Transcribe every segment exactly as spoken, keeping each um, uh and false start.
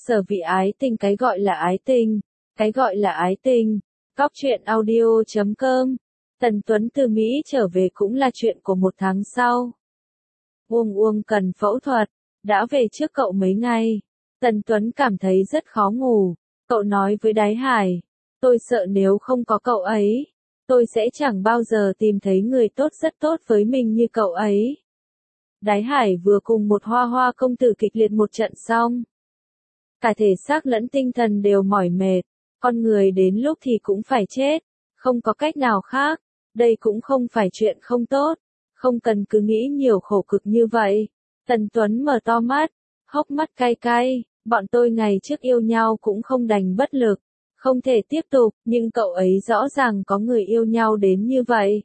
Sở vị ái tình. Cái gọi là ái tình, cái gọi là ái tình. Góc truyện audio chấm com. Tần Tuấn từ Mỹ trở về cũng là chuyện của một tháng sau. Uông Uông cần phẫu thuật, đã về trước cậu mấy ngày. Tần Tuấn cảm thấy rất khó ngủ. Cậu nói với Đái Hải, tôi sợ nếu không có cậu ấy, tôi sẽ chẳng bao giờ tìm thấy người tốt rất tốt với mình như cậu ấy. Đái Hải vừa cùng một hoa hoa công tử kịch liệt một trận xong. Cả thể xác lẫn tinh thần đều mỏi mệt, con người đến lúc thì cũng phải chết, không có cách nào khác, đây cũng không phải chuyện không tốt, không cần cứ nghĩ nhiều khổ cực như vậy. Tần Tuấn mở to mắt, hốc mắt cay cay, bọn tôi ngày trước yêu nhau cũng không đành bất lực, không thể tiếp tục, nhưng cậu ấy rõ ràng có người yêu nhau đến như vậy.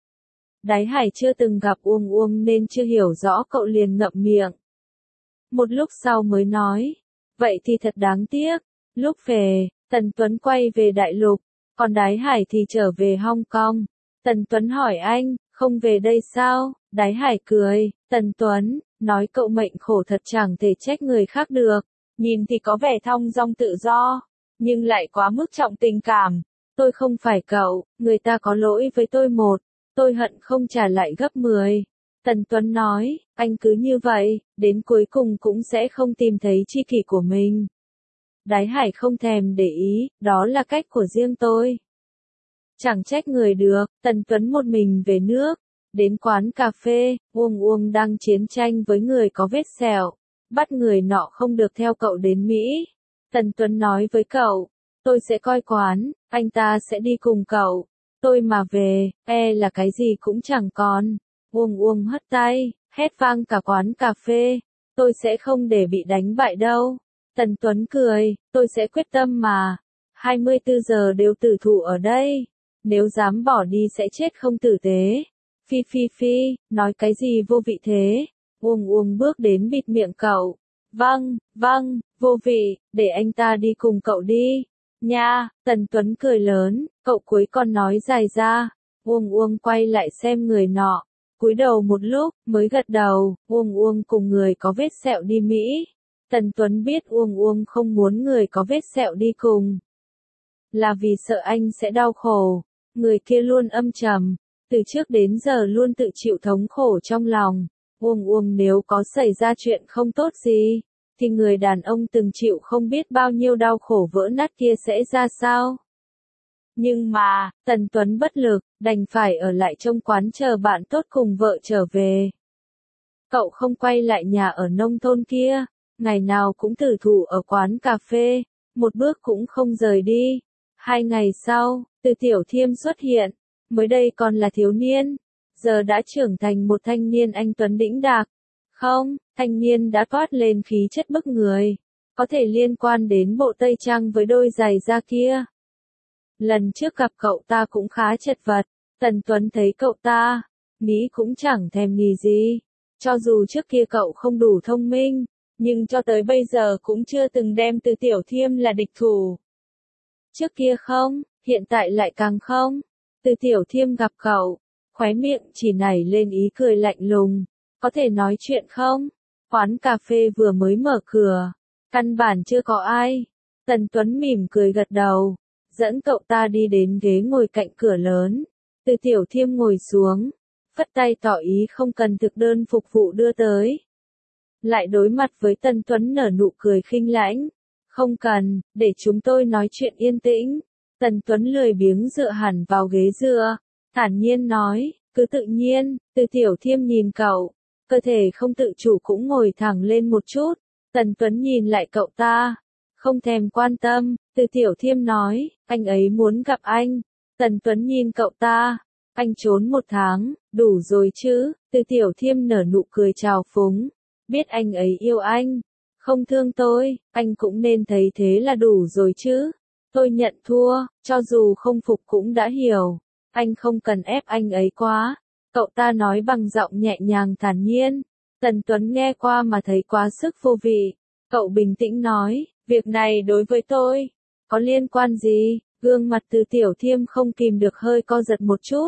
Đái Hải chưa từng gặp Uông Uông nên chưa hiểu rõ, cậu liền ngậm miệng. Một lúc sau mới nói, vậy thì thật đáng tiếc. Lúc về, Tần Tuấn quay về Đại Lục, còn Đái Hải thì trở về Hong Kong. Tần Tuấn hỏi anh, không về đây sao? Đái Hải cười, Tần Tuấn, nói cậu mệnh khổ thật chẳng thể trách người khác được. Nhìn thì có vẻ thong dong tự do, nhưng lại quá mức trọng tình cảm. Tôi không phải cậu, người ta có lỗi với tôi một, tôi hận không trả lại gấp mười. Tần Tuấn nói, anh cứ như vậy, đến cuối cùng cũng sẽ không tìm thấy tri kỷ của mình. Đái Hải không thèm để ý, đó là cách của riêng tôi. Chẳng trách người được. Tần Tuấn một mình về nước, đến quán cà phê, Uông Uông đang chiến tranh với người có vết sẹo, bắt người nọ không được theo cậu đến Mỹ. Tần Tuấn nói với cậu, tôi sẽ coi quán, anh ta sẽ đi cùng cậu, tôi mà về, e là cái gì cũng chẳng còn. Uông Uông hất tay, hét vang cả quán cà phê, tôi sẽ không để bị đánh bại đâu. Tần Tuấn cười, tôi sẽ quyết tâm mà, hai mươi tư giờ đều tử thủ ở đây, nếu dám bỏ đi sẽ chết không tử tế. Phi phi phi, nói cái gì vô vị thế? Uông Uông bước đến bịt miệng cậu. Vâng, vâng, vô vị, để anh ta đi cùng cậu đi. Nha, Tần Tuấn cười lớn, cậu cuối còn nói dài ra. Uông Uông quay lại xem người nọ, cúi đầu một lúc, mới gật đầu. Uông Uông cùng người có vết sẹo đi Mỹ. Tần Tuấn biết Uông Uông không muốn người có vết sẹo đi cùng, là vì sợ anh sẽ đau khổ. Người kia luôn âm trầm, từ trước đến giờ luôn tự chịu thống khổ trong lòng. Uông Uông nếu có xảy ra chuyện không tốt gì, thì người đàn ông từng chịu không biết bao nhiêu đau khổ vỡ nát kia sẽ ra sao? Nhưng mà, Tần Tuấn bất lực, đành phải ở lại trong quán chờ bạn tốt cùng vợ trở về. Cậu không quay lại nhà ở nông thôn kia, ngày nào cũng tử thủ ở quán cà phê, một bước cũng không rời đi. Hai ngày sau, Từ Tiểu Thiêm xuất hiện, mới đây còn là thiếu niên, giờ đã trưởng thành một thanh niên anh tuấn đĩnh đạc. Không, thanh niên đã toát lên khí chất bức người, có thể liên quan đến bộ tây trang với đôi giày da kia. Lần trước gặp cậu ta cũng khá chật vật, Tần Tuấn thấy cậu ta, nghĩ cũng chẳng thèm nghĩ gì. Cho dù trước kia cậu không đủ thông minh, nhưng cho tới bây giờ cũng chưa từng đem Từ Tiểu Thiêm là địch thủ. Trước kia không, hiện tại lại càng không. Từ Tiểu Thiêm gặp cậu, khóe miệng chỉ nảy lên ý cười lạnh lùng. Có thể nói chuyện không? Quán cà phê vừa mới mở cửa, căn bản chưa có ai. Tần Tuấn mỉm cười gật đầu, dẫn cậu ta đi đến ghế ngồi cạnh cửa lớn. Từ Tiểu Thiêm ngồi xuống, phất tay tỏ ý không cần thực đơn phục vụ đưa tới. Lại đối mặt với Tần Tuấn nở nụ cười khinh lãnh. Không cần, để chúng tôi nói chuyện yên tĩnh. Tần Tuấn lười biếng dựa hẳn vào ghế dựa, thản nhiên nói, cứ tự nhiên. Từ Tiểu Thiêm nhìn cậu, cơ thể không tự chủ cũng ngồi thẳng lên một chút. Tần Tuấn nhìn lại cậu ta, không thèm quan tâm. Từ Tiểu Thiêm nói, anh ấy muốn gặp anh. Tần Tuấn nhìn cậu ta, anh trốn một tháng, đủ rồi chứ? Từ Tiểu Thiêm nở nụ cười trào phúng, biết anh ấy yêu anh, không thương tôi, anh cũng nên thấy thế là đủ rồi chứ. Tôi nhận thua, cho dù không phục cũng đã hiểu, anh không cần ép anh ấy quá. Cậu ta nói bằng giọng nhẹ nhàng thản nhiên. Tần Tuấn nghe qua mà thấy quá sức vô vị. Cậu bình tĩnh nói, việc này đối với tôi, có liên quan gì? Gương mặt Từ Tiểu Thiêm không kìm được hơi co giật một chút.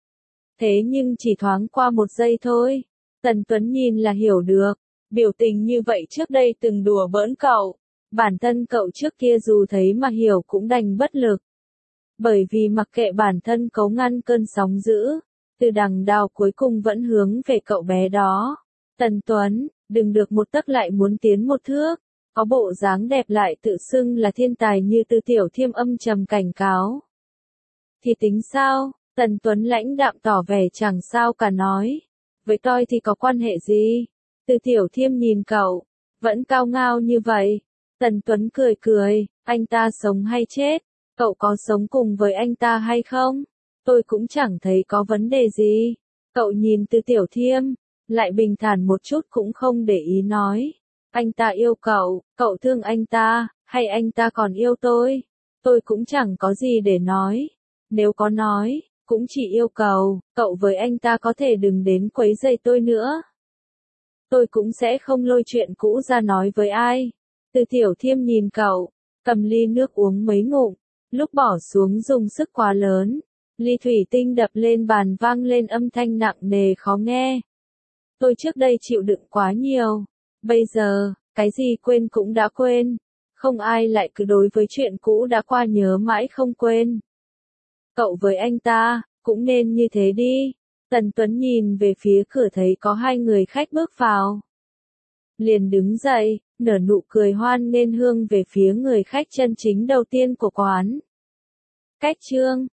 Thế nhưng chỉ thoáng qua một giây thôi. Tần Tuấn nhìn là hiểu được, biểu tình như vậy trước đây từng đùa bỡn cậu, Bản thân cậu trước kia dù thấy mà hiểu cũng đành bất lực. Bởi vì mặc kệ bản thân cấu ngăn cơn sóng dữ, từ đằng đào cuối cùng vẫn hướng về cậu bé đó. Tần Tuấn, đừng được một tấc lại muốn tiến một thước, có bộ dáng đẹp lại tự xưng là thiên tài như Từ Tiểu Thiêm âm trầm cảnh cáo. Thì tính sao? Tần Tuấn lãnh đạm tỏ vẻ chẳng sao cả nói. Với tôi thì có quan hệ gì? Từ Tiểu Thiêm nhìn cậu, vẫn cao ngao như vậy. Tần Tuấn cười cười, anh ta sống hay chết? Cậu có sống cùng với anh ta hay không? Tôi cũng chẳng thấy có vấn đề gì. Cậu nhìn Từ Tiểu Thiêm, lại bình thản một chút cũng không để ý nói. Anh ta yêu cậu, cậu thương anh ta, hay anh ta còn yêu tôi? Tôi cũng chẳng có gì để nói. Nếu có nói, cũng chỉ yêu cầu, cậu với anh ta có thể đừng đến quấy rầy tôi nữa. Tôi cũng sẽ không lôi chuyện cũ ra nói với ai. Từ Tiểu Thiêm nhìn cậu, cầm ly nước uống mấy ngụm, lúc bỏ xuống dùng sức quá lớn. Ly thủy tinh đập lên bàn vang lên âm thanh nặng nề khó nghe. Tôi trước đây chịu đựng quá nhiều. Bây giờ, cái gì quên cũng đã quên. Không ai lại cứ đối với chuyện cũ đã qua nhớ mãi không quên. Cậu với anh ta, cũng nên như thế đi. Tần Tuấn nhìn về phía cửa thấy có hai người khách bước vào. Liền đứng dậy, nở nụ cười hoan nghênh hương về phía người khách chân chính đầu tiên của quán. Cách chương